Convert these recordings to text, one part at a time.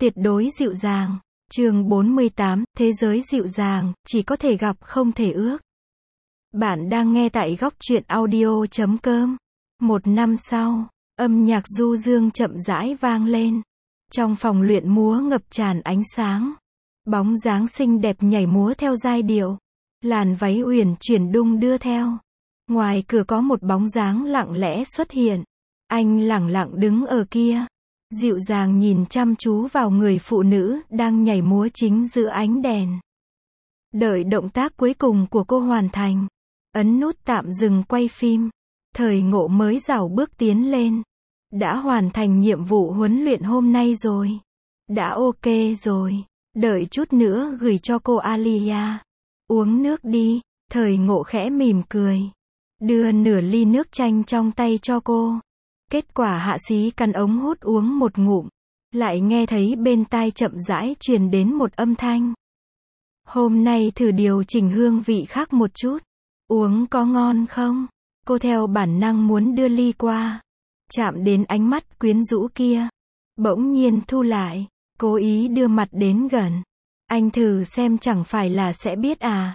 Tuyệt đối dịu dàng. Chương 48, thế giới dịu dàng, chỉ có thể gặp không thể ước. Bạn đang nghe tại góc truyện audio.com. Một năm sau, âm nhạc du dương chậm rãi vang lên. Trong phòng luyện múa ngập tràn ánh sáng. Bóng dáng xinh đẹp nhảy múa theo giai điệu. Làn váy uyển chuyển đung đưa theo. Ngoài cửa có một bóng dáng lặng lẽ xuất hiện. Anh lẳng lặng đứng ở kia. Dịu dàng nhìn chăm chú vào người phụ nữ đang nhảy múa chính giữa ánh đèn. Đợi động tác cuối cùng của cô hoàn thành. Ấn nút tạm dừng quay phim. Thời Ngộ mới rảo bước tiến lên. Đã hoàn thành nhiệm vụ huấn luyện hôm nay rồi. Đã ok rồi. Đợi chút nữa gửi cho cô Alia. Uống nước đi. Thời Ngộ khẽ mỉm cười. Đưa nửa ly nước chanh trong tay cho cô. Kết quả Hạ Xí cắn ống hút uống một ngụm. Lại nghe thấy bên tai chậm rãi truyền đến một âm thanh. Hôm nay thử điều chỉnh hương vị khác một chút. Uống có ngon không? Cô theo bản năng muốn đưa ly qua. Chạm đến ánh mắt quyến rũ kia. Bỗng nhiên thu lại. Cố ý đưa mặt đến gần. Anh thử xem chẳng phải là sẽ biết à?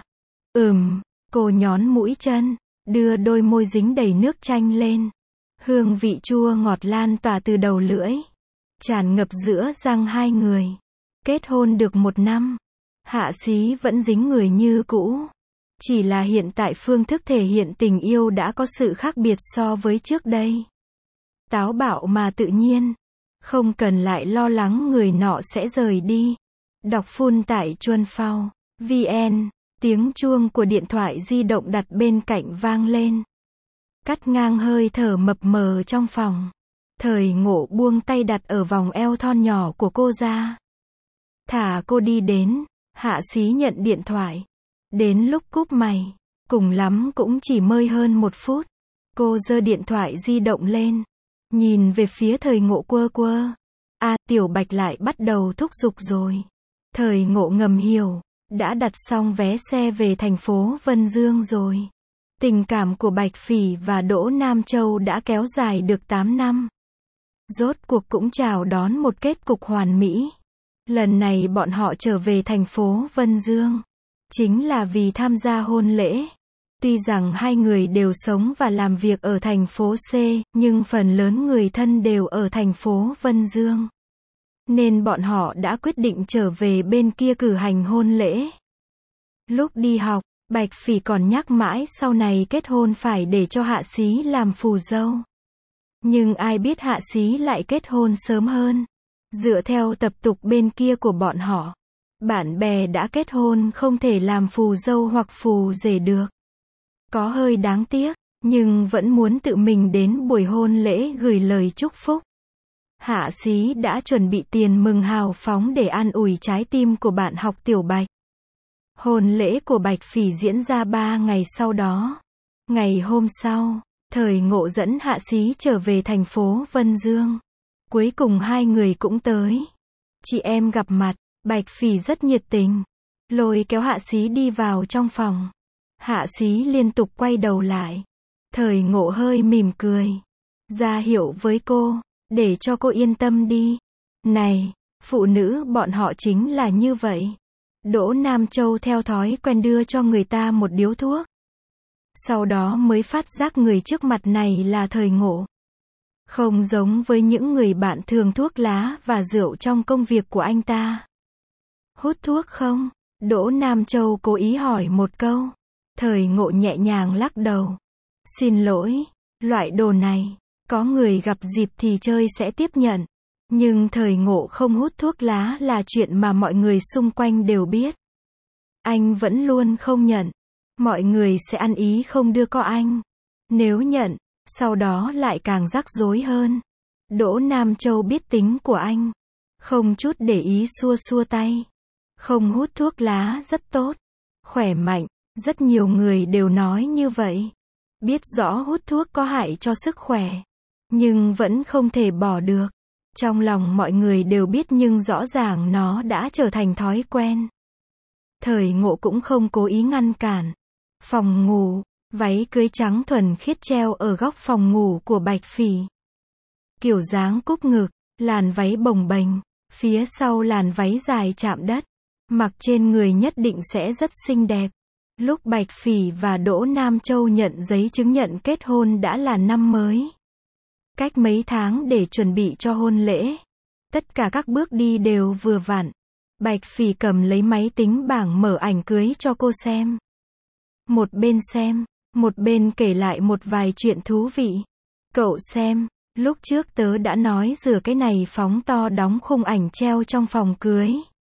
Cô nhón mũi chân. Đưa đôi môi dính đầy nước chanh lên. Hương vị chua ngọt lan tỏa từ đầu lưỡi. Tràn ngập giữa răng hai người. Kết hôn được 1 năm. Hạ Xí vẫn dính người như cũ. Chỉ là hiện tại phương thức thể hiện tình yêu đã có sự khác biệt so với trước đây. Táo bạo mà tự nhiên. Không cần lại lo lắng người nọ sẽ rời đi. Đọc full tại Chuân Phao VN. Tiếng chuông của điện thoại di động đặt bên cạnh vang lên. Cắt ngang hơi thở mập mờ trong phòng. Thời Ngộ buông tay đặt ở vòng eo thon nhỏ của cô ra. Thả cô đi đến. Hạ Xí nhận điện thoại. Đến lúc cúp mày. Cùng lắm cũng chỉ mơi hơn 1 phút. Cô giơ điện thoại di động lên. Nhìn về phía Thời Ngộ quơ quơ. Tiểu Bạch lại bắt đầu thúc giục rồi. Thời Ngộ ngầm hiểu. Đã đặt xong vé xe về thành phố Vân Dương rồi. Tình cảm của Bạch Phỉ và Đỗ Nam Châu đã kéo dài được 8 năm. Rốt cuộc cũng chào đón một kết cục hoàn mỹ. Lần này bọn họ trở về thành phố Vân Dương. Chính là vì tham gia hôn lễ. Tuy rằng hai người đều sống và làm việc ở thành phố C, nhưng phần lớn người thân đều ở thành phố Vân Dương. Nên bọn họ đã quyết định trở về bên kia cử hành hôn lễ. Lúc đi học, Bạch Phỉ còn nhắc mãi sau này kết hôn phải để cho Hạ Xí làm phù dâu. Nhưng ai biết Hạ Xí lại kết hôn sớm hơn. Dựa theo tập tục bên kia của bọn họ, bạn bè đã kết hôn không thể làm phù dâu hoặc phù rể được. Có hơi đáng tiếc, nhưng vẫn muốn tự mình đến buổi hôn lễ gửi lời chúc phúc. Hạ Xí đã chuẩn bị tiền mừng hào phóng để an ủi trái tim của bạn học Tiểu Bạch. Hôn lễ của Bạch Phỉ diễn ra 3 ngày sau đó. Ngày hôm sau, Thời Ngộ dẫn Hạ Xí trở về thành phố Vân Dương. Cuối cùng hai người cũng tới. Chị em gặp mặt, Bạch Phỉ rất nhiệt tình. Lôi kéo Hạ Xí đi vào trong phòng. Hạ Xí liên tục quay đầu lại. Thời Ngộ hơi mỉm cười. Ra hiệu với cô, để cho cô yên tâm đi. Này, phụ nữ bọn họ chính là như vậy. Đỗ Nam Châu theo thói quen đưa cho người ta một điếu thuốc. Sau đó mới phát giác người trước mặt này là Thời Ngộ. Không giống với những người bạn thường thuốc lá và rượu trong công việc của anh ta. Hút thuốc không? Đỗ Nam Châu cố ý hỏi một câu. Thời Ngộ nhẹ nhàng lắc đầu. Xin lỗi, loại đồ này, có người gặp dịp thì chơi sẽ tiếp nhận. Nhưng Thời Ngộ không hút thuốc lá là chuyện mà mọi người xung quanh đều biết. Anh vẫn luôn không nhận. Mọi người sẽ ăn ý không đưa cho anh. Nếu nhận, sau đó lại càng rắc rối hơn. Đỗ Nam Châu biết tính của anh. Không chút để ý xua xua tay. Không hút thuốc lá rất tốt. Khỏe mạnh, rất nhiều người đều nói như vậy. Biết rõ hút thuốc có hại cho sức khỏe. Nhưng vẫn không thể bỏ được. Trong lòng mọi người đều biết nhưng rõ ràng nó đã trở thành thói quen. Thời Ngộ cũng không cố ý ngăn cản. Phòng ngủ, váy cưới trắng thuần khiết treo ở góc phòng ngủ của Bạch Phỉ. Kiểu dáng cúp ngực, làn váy bồng bềnh, Phía sau làn váy dài chạm đất, mặc trên người nhất định sẽ rất xinh đẹp. Lúc Bạch Phỉ và Đỗ Nam Châu nhận giấy chứng nhận kết hôn đã là năm mới. Cách mấy tháng để chuẩn bị cho hôn lễ. Tất cả các bước đi đều vừa vặn. Bạch Phỉ cầm lấy máy tính bảng mở ảnh cưới cho cô xem. Một bên xem, một bên kể lại một vài chuyện thú vị. Cậu xem, lúc trước tớ đã nói rửa cái này phóng to đóng khung ảnh treo trong phòng cưới.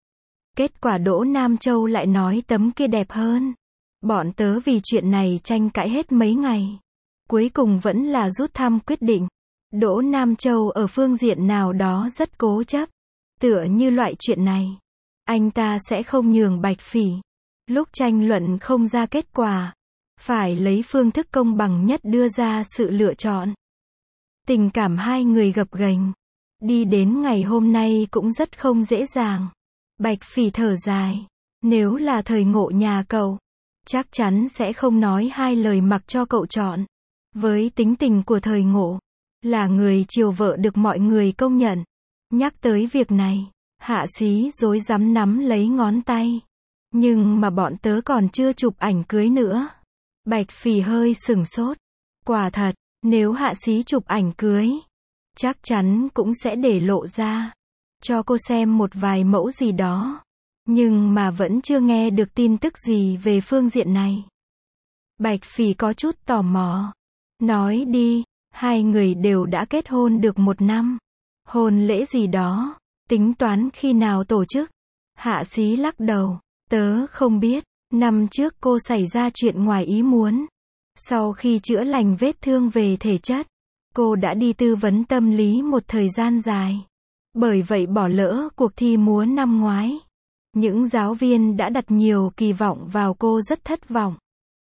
Kết quả Đỗ Nam Châu lại nói tấm kia đẹp hơn. Bọn tớ vì chuyện này tranh cãi hết mấy ngày. Cuối cùng vẫn là rút thăm quyết định. Đỗ Nam Châu ở phương diện nào đó rất cố chấp. Tựa như loại chuyện này, anh ta sẽ không nhường Bạch Phỉ. Lúc tranh luận không ra kết quả, phải lấy phương thức công bằng nhất đưa ra sự lựa chọn. Tình cảm hai người gập ghềnh. Đi đến ngày hôm nay cũng rất không dễ dàng. Bạch Phỉ thở dài. Nếu là thời Ngộ nhà cậu, chắc chắn sẽ không nói hai lời mặc cho cậu chọn. Với tính tình của thời Ngộ, là người chiều vợ được mọi người công nhận. Nhắc tới việc này, Hạ Xí rối rắm nắm lấy ngón tay. Nhưng mà bọn tớ còn chưa chụp ảnh cưới nữa. Bạch Phỉ hơi sửng sốt. Quả thật, nếu Hạ Xí chụp ảnh cưới, chắc chắn cũng sẽ để lộ ra. Cho cô xem một vài mẫu gì đó. Nhưng mà vẫn chưa nghe được tin tức gì về phương diện này. Bạch Phỉ có chút tò mò. Nói đi, hai người đều đã kết hôn được 1 năm. Hôn lễ gì đó, tính toán khi nào tổ chức? Hạ Xí lắc đầu. Tớ không biết, năm trước cô xảy ra chuyện ngoài ý muốn. Sau khi chữa lành vết thương về thể chất, cô đã đi tư vấn tâm lý một thời gian dài. Bởi vậy bỏ lỡ cuộc thi múa năm ngoái. Những giáo viên đã đặt nhiều kỳ vọng vào cô rất thất vọng.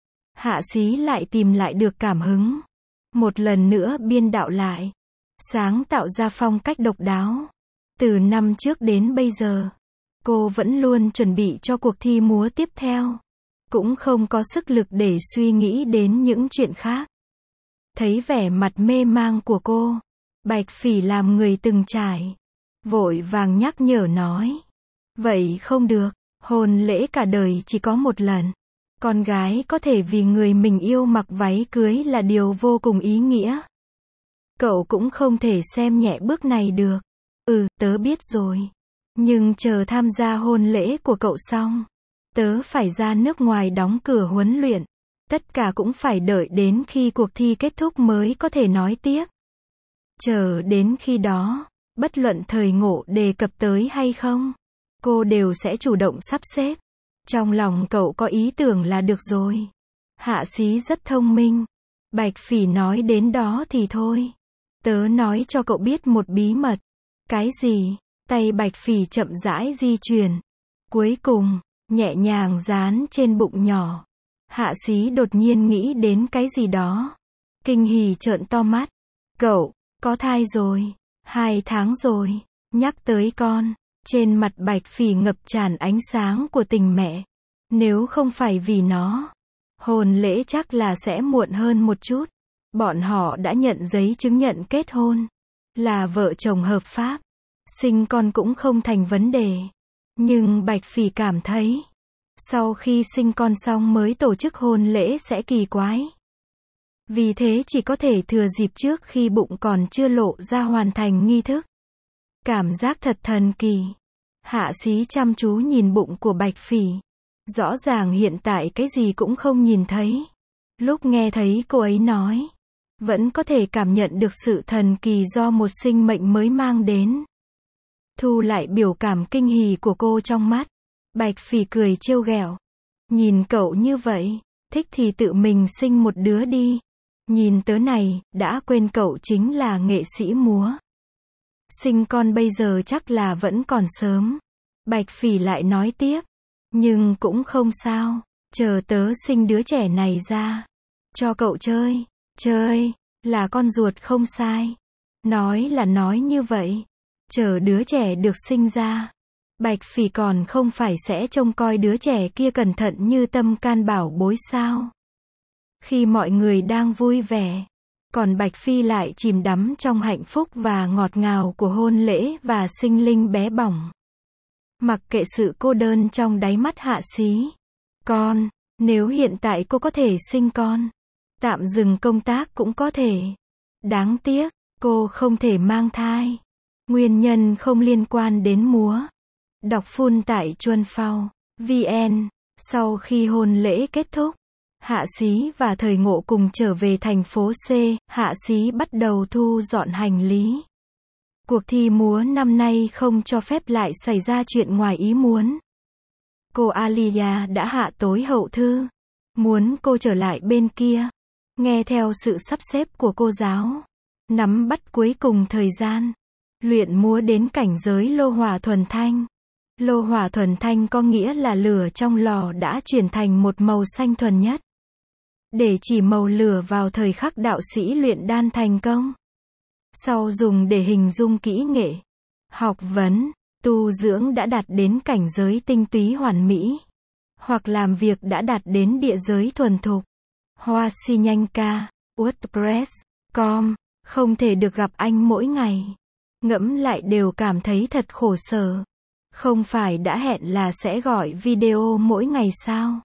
Hạ Xí lại tìm lại được cảm hứng. Một lần nữa biên đạo lại. Sáng tạo ra phong cách độc đáo. Từ năm trước đến bây giờ, cô vẫn luôn chuẩn bị cho cuộc thi múa tiếp theo. Cũng không có sức lực để suy nghĩ đến những chuyện khác. Thấy vẻ mặt mê mang của cô, Bạch Phỉ làm người từng trải. Vội vàng nhắc nhở nói. Vậy không được, hôn lễ cả đời chỉ có một lần. Con gái có thể vì người mình yêu mặc váy cưới là điều vô cùng ý nghĩa. Cậu cũng không thể xem nhẹ bước này được. Tớ biết rồi. Nhưng chờ tham gia hôn lễ của cậu xong, tớ phải ra nước ngoài đóng cửa huấn luyện. Tất cả cũng phải đợi đến khi cuộc thi kết thúc mới có thể nói tiếp. Chờ đến khi đó, bất luận thời Ngộ đề cập tới hay không, cô đều sẽ chủ động sắp xếp. Trong lòng cậu có ý tưởng là được rồi. Hạ Xí rất thông minh. Bạch Phỉ nói đến đó thì thôi. Tớ nói cho cậu biết một bí mật. Cái gì? Tay Bạch Phỉ chậm rãi di chuyển. Cuối cùng, nhẹ nhàng dán trên bụng nhỏ. Hạ Xí đột nhiên nghĩ đến cái gì đó. Kinh hỉ trợn to mắt. Cậu, có thai rồi. 2 tháng rồi. Nhắc tới con. Trên mặt Bạch Phỉ ngập tràn ánh sáng của tình mẹ. Nếu không phải vì nó, hôn lễ chắc là sẽ muộn hơn một chút. Bọn họ đã nhận giấy chứng nhận kết hôn. Là vợ chồng hợp pháp. Sinh con cũng không thành vấn đề. Nhưng Bạch Phỉ cảm thấy, sau khi sinh con xong mới tổ chức hôn lễ sẽ kỳ quái. Vì thế chỉ có thể thừa dịp trước khi bụng còn chưa lộ ra hoàn thành nghi thức. Cảm giác thật thần kỳ. Hạ Xí chăm chú nhìn bụng của Bạch Phỉ. Rõ ràng hiện tại cái gì cũng không nhìn thấy. Lúc nghe thấy cô ấy nói, vẫn có thể cảm nhận được sự thần kỳ do một sinh mệnh mới mang đến. Thu lại biểu cảm kinh hỉ của cô trong mắt. Bạch Phỉ cười trêu ghẹo. Nhìn cậu như vậy, thích thì tự mình sinh một đứa đi. Nhìn tớ này, đã quên cậu chính là nghệ sĩ múa. Sinh con bây giờ chắc là vẫn còn sớm. Bạch Phỉ lại nói tiếp. Nhưng cũng không sao. Chờ tớ sinh đứa trẻ này ra. Cho cậu chơi. Chơi. Là con ruột không sai. Nói là nói như vậy. Chờ đứa trẻ được sinh ra. Bạch Phỉ còn không phải sẽ trông coi đứa trẻ kia cẩn thận như tâm can bảo bối sao. Khi mọi người đang vui vẻ, Còn Bạch Phi lại chìm đắm trong hạnh phúc và ngọt ngào của hôn lễ và sinh linh bé bỏng. Mặc kệ sự cô đơn trong đáy mắt Hạ Xí. Con, nếu hiện tại cô có thể sinh con, tạm dừng công tác cũng có thể. Đáng tiếc, cô không thể mang thai. Nguyên nhân không liên quan đến múa. Đọc full tại Chuân Phao, VN. Sau khi hôn lễ kết thúc, Hạ Xí và Thời Ngộ cùng trở về thành phố C. Hạ Xí bắt đầu thu dọn hành lý. Cuộc thi múa năm nay không cho phép lại xảy ra chuyện ngoài ý muốn. Cô Alia đã hạ tối hậu thư. Muốn cô trở lại bên kia. Nghe theo sự sắp xếp của cô giáo. Nắm bắt cuối cùng thời gian. Luyện múa đến cảnh giới lô hỏa thuần thanh. Lô hỏa thuần thanh có nghĩa là lửa trong lò đã chuyển thành một màu xanh thuần nhất. Để chỉ màu lửa vào thời khắc đạo sĩ luyện đan thành công. Sau dùng để hình dung kỹ nghệ, học vấn, tu dưỡng đã đạt đến cảnh giới tinh túy hoàn mỹ. Hoặc làm việc đã đạt đến địa giới thuần thục. Hoa si nhanh ca, WordPress.com, không thể được gặp anh mỗi ngày. Ngẫm lại đều cảm thấy thật khổ sở. Không phải đã hẹn là sẽ gọi video mỗi ngày sao?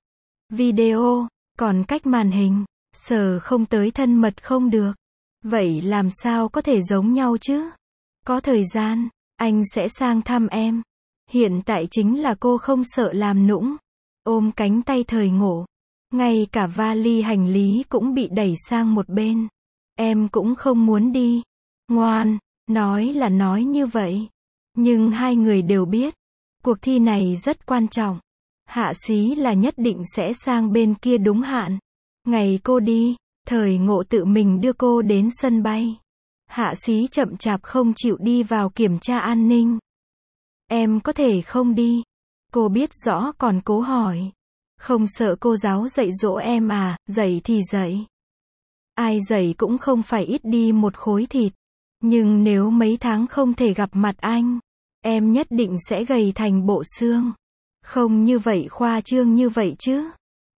Video, còn cách màn hình, sờ không tới thân mật không được. Vậy làm sao có thể giống nhau chứ? Có thời gian, anh sẽ sang thăm em. Hiện tại chính là cô không sợ làm nũng. Ôm cánh tay Thời Ngộ. Ngay cả vali hành lý cũng bị đẩy sang một bên. Em cũng không muốn đi. Ngoan, nói là nói như vậy. Nhưng hai người đều biết. Cuộc thi này rất quan trọng. Hạ Xí là nhất định sẽ sang bên kia đúng hạn. Ngày cô đi, Thời Ngộ tự mình đưa cô đến sân bay. Hạ Xí chậm chạp không chịu đi vào kiểm tra an ninh. Em có thể không đi. Cô biết rõ còn cố hỏi. Không sợ cô giáo dạy dỗ em à, dạy thì dạy. Ai dạy cũng không phải ít đi một khối thịt. Nhưng nếu mấy tháng không thể gặp mặt anh, em nhất định sẽ gầy thành bộ xương. Không như vậy khoa trương như vậy chứ.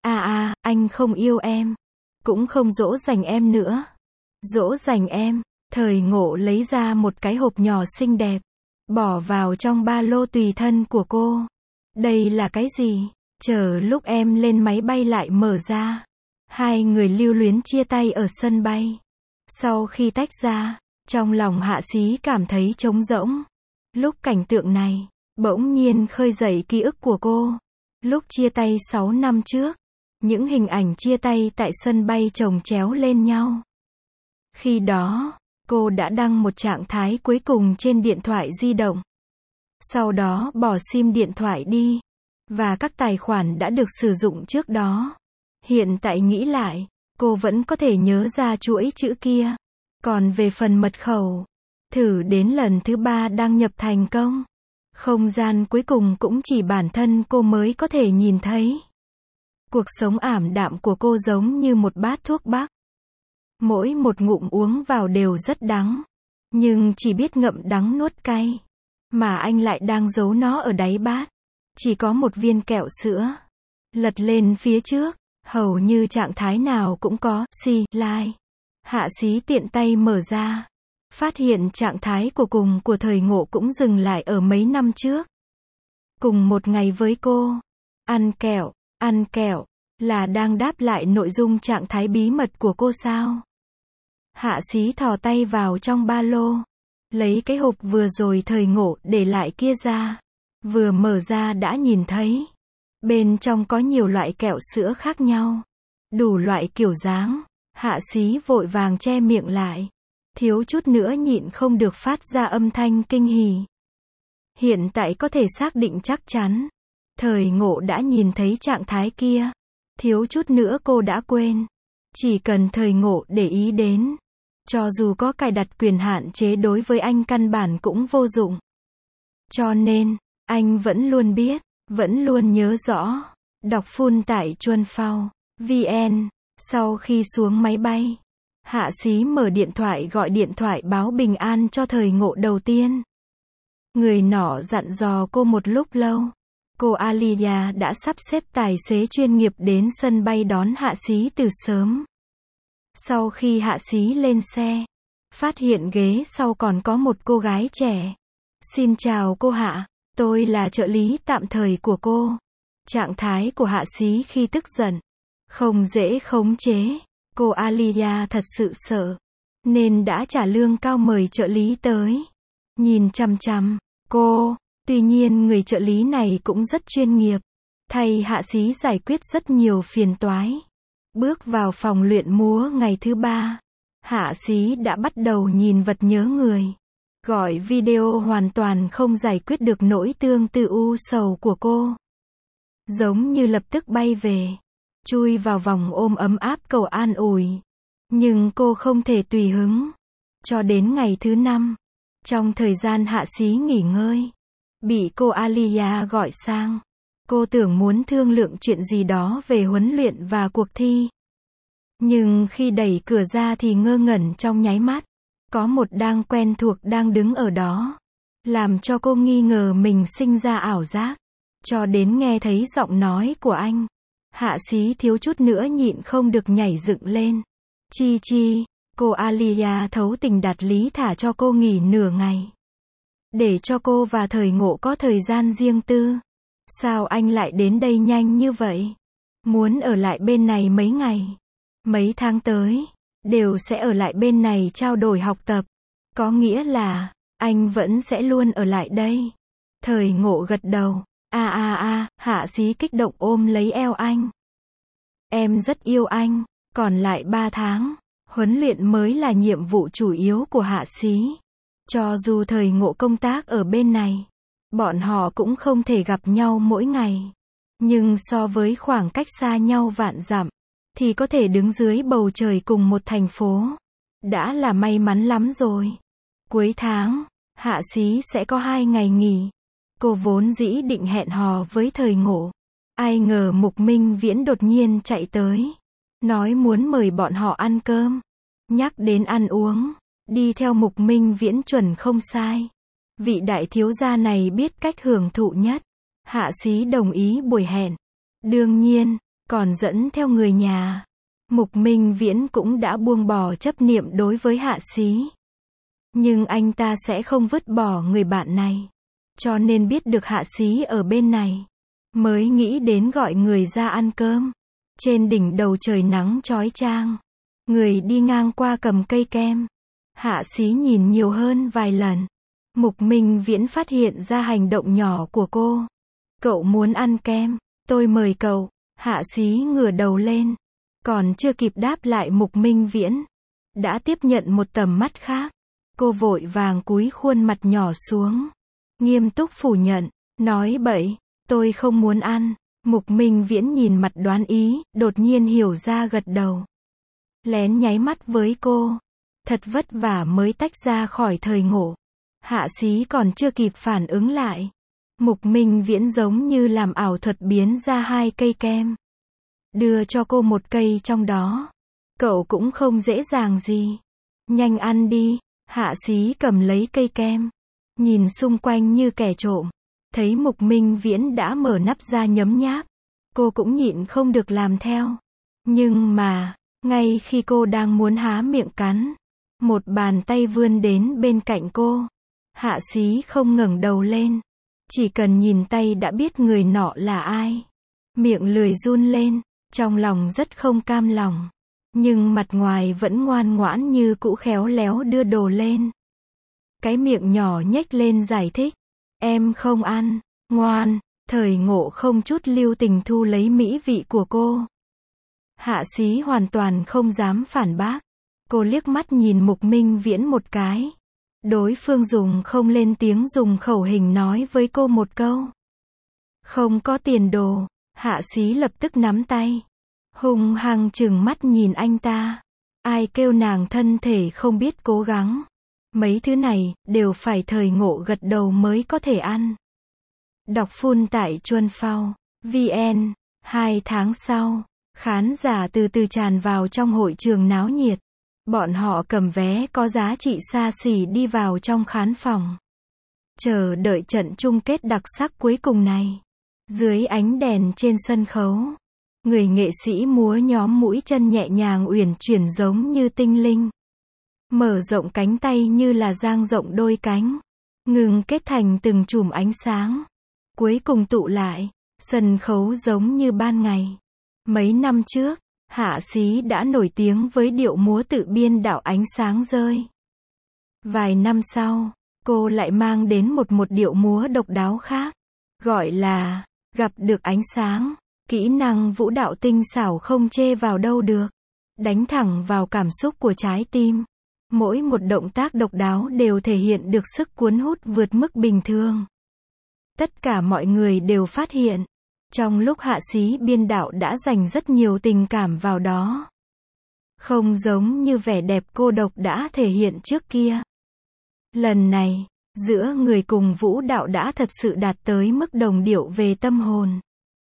Anh không yêu em. Cũng không dỗ dành em nữa. Dỗ dành em. Thời Ngộ lấy ra một cái hộp nhỏ xinh đẹp. Bỏ vào trong ba lô tùy thân của cô. Đây là cái gì? Chờ lúc em lên máy bay lại mở ra. Hai người lưu luyến chia tay ở sân bay. Sau khi tách ra, trong lòng Hạ Xí cảm thấy trống rỗng. Lúc cảnh tượng này, bỗng nhiên khơi dậy ký ức của cô. Lúc chia tay 6 năm trước. Những hình ảnh chia tay tại sân bay chồng chéo lên nhau. Khi đó, cô đã đăng một trạng thái cuối cùng trên điện thoại di động. Sau đó bỏ sim điện thoại đi. Và các tài khoản đã được sử dụng trước đó. Hiện tại nghĩ lại, cô vẫn có thể nhớ ra chuỗi chữ kia. Còn về phần mật khẩu, thử đến lần thứ 3 đăng nhập thành công. Không gian cuối cùng cũng chỉ bản thân cô mới có thể nhìn thấy. Cuộc sống ảm đạm của cô giống như một bát thuốc bắc. Mỗi một ngụm uống vào đều rất đắng. Nhưng chỉ biết ngậm đắng nuốt cay. Mà anh lại đang giấu nó ở đáy bát. Chỉ có một viên kẹo sữa. Lật lên phía trước, hầu như trạng thái nào cũng có, like. Hạ Xí tiện tay mở ra. Phát hiện trạng thái cùng của Thời Ngộ cũng dừng lại ở mấy năm trước. Cùng một ngày với cô. Ăn kẹo, là đang đáp lại nội dung trạng thái bí mật của cô sao? Hạ Xí thò tay vào trong ba lô. Lấy cái hộp vừa rồi Thời Ngộ để lại kia ra. Vừa mở ra đã nhìn thấy. Bên trong có nhiều loại kẹo sữa khác nhau. Đủ loại kiểu dáng. Hạ Xí vội vàng che miệng lại. Thiếu chút nữa nhịn không được phát ra âm thanh kinh hỉ. Hiện tại có thể xác định chắc chắn. Thời Ngộ đã nhìn thấy trạng thái kia. Thiếu chút nữa cô đã quên. Chỉ cần Thời Ngộ để ý đến. Cho dù có cài đặt quyền hạn chế đối với anh căn bản cũng vô dụng. Cho nên, anh vẫn luôn biết, vẫn luôn nhớ rõ. Đọc full tại Chuân Phao, VN. Sau khi xuống máy bay, Hạ Xí mở điện thoại gọi điện thoại báo bình an cho Thời Ngộ đầu tiên. Người nọ dặn dò cô một lúc lâu. Cô Alia đã sắp xếp tài xế chuyên nghiệp đến sân bay đón Hạ Xí từ sớm. Sau khi Hạ Xí lên xe, phát hiện ghế sau còn có một cô gái trẻ. Xin chào cô Hạ, tôi là trợ lý tạm thời của cô. Trạng thái của Hạ Xí khi tức giận không dễ khống chế. Cô Alia thật sự sợ, nên đã trả lương cao mời trợ lý tới. Nhìn chằm chằm cô, tuy nhiên người trợ lý này cũng rất chuyên nghiệp, thay Hạ Xí giải quyết rất nhiều phiền toái. Bước vào phòng luyện múa ngày thứ 3, Hạ Xí đã bắt đầu nhìn vật nhớ người. Gọi video hoàn toàn không giải quyết được nỗi tương tư u sầu của cô. Giống như lập tức bay về, chui vào vòng ôm ấm áp cầu an ủi. Nhưng cô không thể tùy hứng. Cho đến ngày thứ 5, trong thời gian Hạ Xí nghỉ ngơi, bị cô Alia gọi sang. Cô tưởng muốn thương lượng chuyện gì đó về huấn luyện và cuộc thi. Nhưng khi đẩy cửa ra thì ngơ ngẩn trong nháy mắt. Có một đang quen thuộc đang đứng ở đó, làm cho cô nghi ngờ mình sinh ra ảo giác. Cho đến nghe thấy giọng nói của anh, Hạ Xí thiếu chút nữa nhịn không được nhảy dựng lên. Chi chi, cô Alia thấu tình đạt lý thả cho cô nghỉ nửa ngày, để cho cô và Thời Ngộ có thời gian riêng tư. Sao anh lại đến đây nhanh như vậy? Muốn ở lại bên này mấy ngày? Mấy tháng tới, đều sẽ ở lại bên này trao đổi học tập. Có nghĩa là, anh vẫn sẽ luôn ở lại đây. Thời Ngộ gật đầu. Hạ Xí kích động ôm lấy eo anh. Em rất yêu anh. Còn lại 3 tháng, huấn luyện mới là nhiệm vụ chủ yếu của Hạ Xí. Cho dù Thời Ngộ công tác ở bên này, bọn họ cũng không thể gặp nhau mỗi ngày. Nhưng so với khoảng cách xa nhau vạn dặm, thì có thể đứng dưới bầu trời cùng một thành phố, đã là may mắn lắm rồi. Cuối tháng, Hạ Xí sẽ có 2 ngày nghỉ. Cô vốn dĩ định hẹn hò với Thời Ngộ. Ai ngờ Mục Minh Viễn đột nhiên chạy tới, nói muốn mời bọn họ ăn cơm. Nhắc đến ăn uống, đi theo Mục Minh Viễn chuẩn không sai. Vị đại thiếu gia này biết cách hưởng thụ nhất. Hạ Xí đồng ý buổi hẹn. Đương nhiên, còn dẫn theo người nhà. Mục Minh Viễn cũng đã buông bỏ chấp niệm đối với Hạ Xí. Nhưng anh ta sẽ không vứt bỏ người bạn này. Cho nên biết được Hạ Xí ở bên này, mới nghĩ đến gọi người ra ăn cơm. Trên đỉnh đầu trời nắng chói chang, người đi ngang qua cầm cây kem. Hạ Xí nhìn nhiều hơn vài lần. Mục Minh Viễn phát hiện ra hành động nhỏ của cô. Cậu muốn ăn kem, tôi mời cậu. Hạ Xí ngửa đầu lên, còn chưa kịp đáp lại Mục Minh Viễn, đã tiếp nhận một tầm mắt khác. Cô vội vàng cúi khuôn mặt nhỏ xuống, nghiêm túc phủ nhận, nói bậy, tôi không muốn ăn. Mục Minh Viễn nhìn mặt đoán ý, đột nhiên hiểu ra gật đầu. Lén nháy mắt với cô. Thật vất vả mới tách ra khỏi Thời Ngộ. Hạ Xí còn chưa kịp phản ứng lại. Mục Minh Viễn giống như làm ảo thuật biến ra 2 cây kem. Đưa cho cô một cây trong đó. Cậu cũng không dễ dàng gì. Nhanh ăn đi. Hạ Xí cầm lấy cây kem. Nhìn xung quanh như kẻ trộm. Thấy Mục Minh Viễn đã mở nắp ra nhấm nháp. Cô cũng nhịn không được làm theo. Nhưng mà, ngay khi cô đang muốn há miệng cắn, một bàn tay vươn đến bên cạnh cô. Hạ Xí không ngẩng đầu lên. Chỉ cần nhìn tay đã biết người nọ là ai. Miệng lười run lên, trong lòng rất không cam lòng. Nhưng mặt ngoài vẫn ngoan ngoãn như cũ khéo léo đưa đồ lên. Cái miệng nhỏ nhếch lên giải thích. Em không ăn, ngoan. Thời Ngộ không chút lưu tình thu lấy mỹ vị của cô. Hạ Xí hoàn toàn không dám phản bác. Cô liếc mắt nhìn Mục Minh Viễn một cái. Đối phương dùng không lên tiếng dùng khẩu hình nói với cô một câu. Không có tiền đồ. Hạ Xí lập tức nắm tay, hung hăng trừng mắt nhìn anh ta. Ai kêu nàng thân thể không biết cố gắng. Mấy thứ này, đều phải Thời Ngộ gật đầu mới có thể ăn. Đọc full tại Chuân Phao, VN. 2 tháng sau, khán giả từ từ tràn vào trong hội trường náo nhiệt. Bọn họ cầm vé có giá trị xa xỉ đi vào trong khán phòng. Chờ đợi trận chung kết đặc sắc cuối cùng này. Dưới ánh đèn trên sân khấu, Người nghệ sĩ múa nhóm mũi chân nhẹ nhàng uyển chuyển giống như tinh linh. Mở rộng cánh tay như là dang rộng đôi cánh. Ngừng kết thành từng chùm ánh sáng. Cuối cùng tụ lại. Sân khấu giống như ban ngày. Mấy năm trước, Hạ Xí đã nổi tiếng với điệu múa tự biên đạo ánh sáng rơi. Vài năm sau, cô lại mang đến một điệu múa độc đáo khác. Gọi là, gặp được ánh sáng. Kỹ năng vũ đạo tinh xảo không chê vào đâu được. Đánh thẳng vào cảm xúc của trái tim. Mỗi một động tác độc đáo đều thể hiện được sức cuốn hút vượt mức bình thường. Tất cả mọi người đều phát hiện. Trong lúc Hạ Xí biên đạo đã dành rất nhiều tình cảm vào đó. Không giống như vẻ đẹp cô độc đã thể hiện trước kia. Lần này, giữa người cùng vũ đạo đã thật sự đạt tới mức đồng điệu về tâm hồn.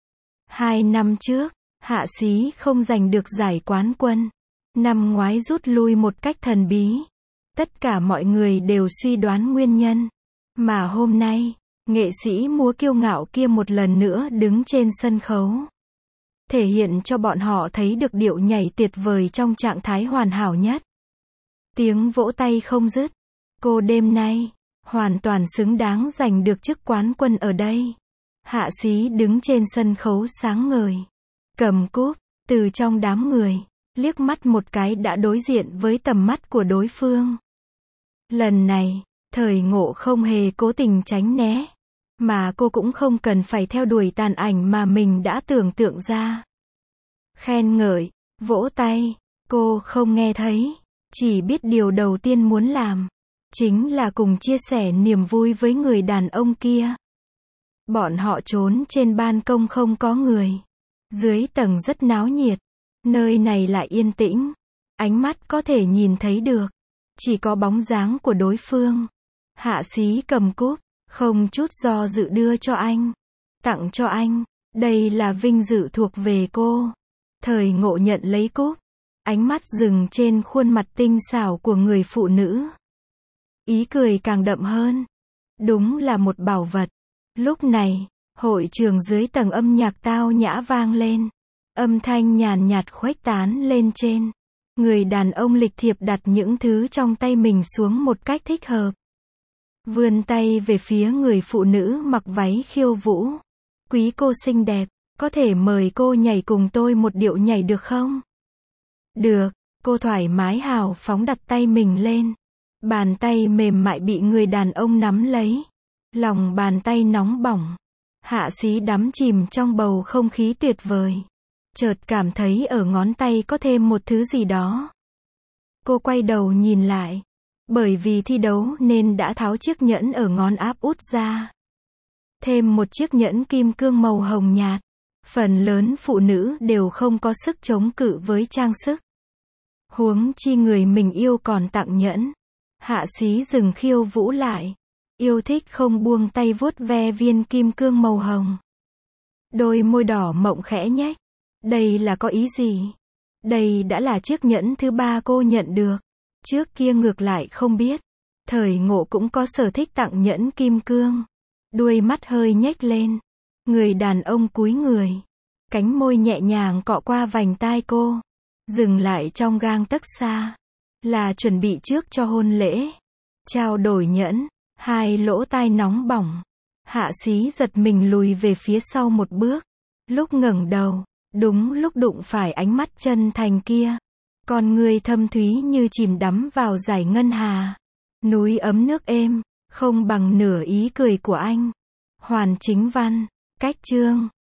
2 năm trước, Hạ Xí không giành được giải quán quân. Năm ngoái rút lui một cách thần bí. Tất cả mọi người đều suy đoán nguyên nhân. Mà hôm nay, nghệ sĩ múa kiêu ngạo kia một lần nữa đứng trên sân khấu. Thể hiện cho bọn họ thấy được điệu nhảy tuyệt vời trong trạng thái hoàn hảo nhất. Tiếng vỗ tay không dứt. Cô đêm nay, hoàn toàn xứng đáng giành được chức quán quân ở đây. Hạ Xí đứng trên sân khấu sáng ngời. Cầm cúp, từ trong đám người, liếc mắt một cái đã đối diện với tầm mắt của đối phương. Lần này, Thời Ngộ không hề cố tình tránh né. Mà cô cũng không cần phải theo đuổi tàn ảnh mà mình đã tưởng tượng ra. Khen ngợi, vỗ tay, cô không nghe thấy. Chỉ biết điều đầu tiên muốn làm. Chính là cùng chia sẻ niềm vui với người đàn ông kia. Bọn họ trốn trên ban công không có người. Dưới tầng rất náo nhiệt. Nơi này lại yên tĩnh. Ánh mắt có thể nhìn thấy được. Chỉ có bóng dáng của đối phương. Hạ Xí cầm cúp. Không chút do dự đưa cho anh. Tặng cho anh. Đây là vinh dự thuộc về cô. Thời Ngộ nhận lấy cúp. Ánh mắt dừng trên khuôn mặt tinh xảo của người phụ nữ. Ý cười càng đậm hơn. Đúng là một bảo vật. Lúc này, hội trường dưới tầng âm nhạc tao nhã vang lên. Âm thanh nhàn nhạt khuếch tán lên trên. Người đàn ông lịch thiệp đặt những thứ trong tay mình xuống một cách thích hợp. Vươn tay về phía người phụ nữ mặc váy khiêu vũ. Quý cô xinh đẹp, có thể mời cô nhảy cùng tôi một điệu nhảy được không? Được, cô thoải mái hào phóng đặt tay mình lên. Bàn tay mềm mại bị người đàn ông nắm lấy. Lòng bàn tay nóng bỏng. Hạ Xí đắm chìm trong bầu không khí tuyệt vời. Chợt cảm thấy ở ngón tay có thêm một thứ gì đó. Cô quay đầu nhìn lại. Bởi vì thi đấu nên đã tháo chiếc nhẫn ở ngón áp út ra. Thêm một chiếc nhẫn kim cương màu hồng nhạt. Phần lớn phụ nữ đều không có sức chống cự với trang sức. Huống chi người mình yêu còn tặng nhẫn. Hạ Xí dừng khiêu vũ lại. Yêu thích không buông tay vuốt ve viên kim cương màu hồng. Đôi môi đỏ mộng khẽ nhếch. Đây là có ý gì? Đây đã là chiếc nhẫn thứ 3 cô nhận được. Trước kia ngược lại không biết. Thời Ngộ cũng có sở thích tặng nhẫn kim cương. Đuôi mắt hơi nhếch lên. Người đàn ông cúi người. Cánh môi nhẹ nhàng cọ qua vành tai cô. Dừng lại trong gang tấc xa. Là chuẩn bị trước cho hôn lễ. Trao đổi nhẫn. Hai lỗ tai nóng bỏng. Hạ Xí giật mình lùi về phía sau một bước. Lúc ngẩng đầu, đúng lúc đụng phải ánh mắt chân thành kia. Con người thâm thúy như chìm đắm vào dải ngân hà. Núi ấm nước êm, không bằng nửa ý cười của anh. Hoàn Chính Văn, cách chương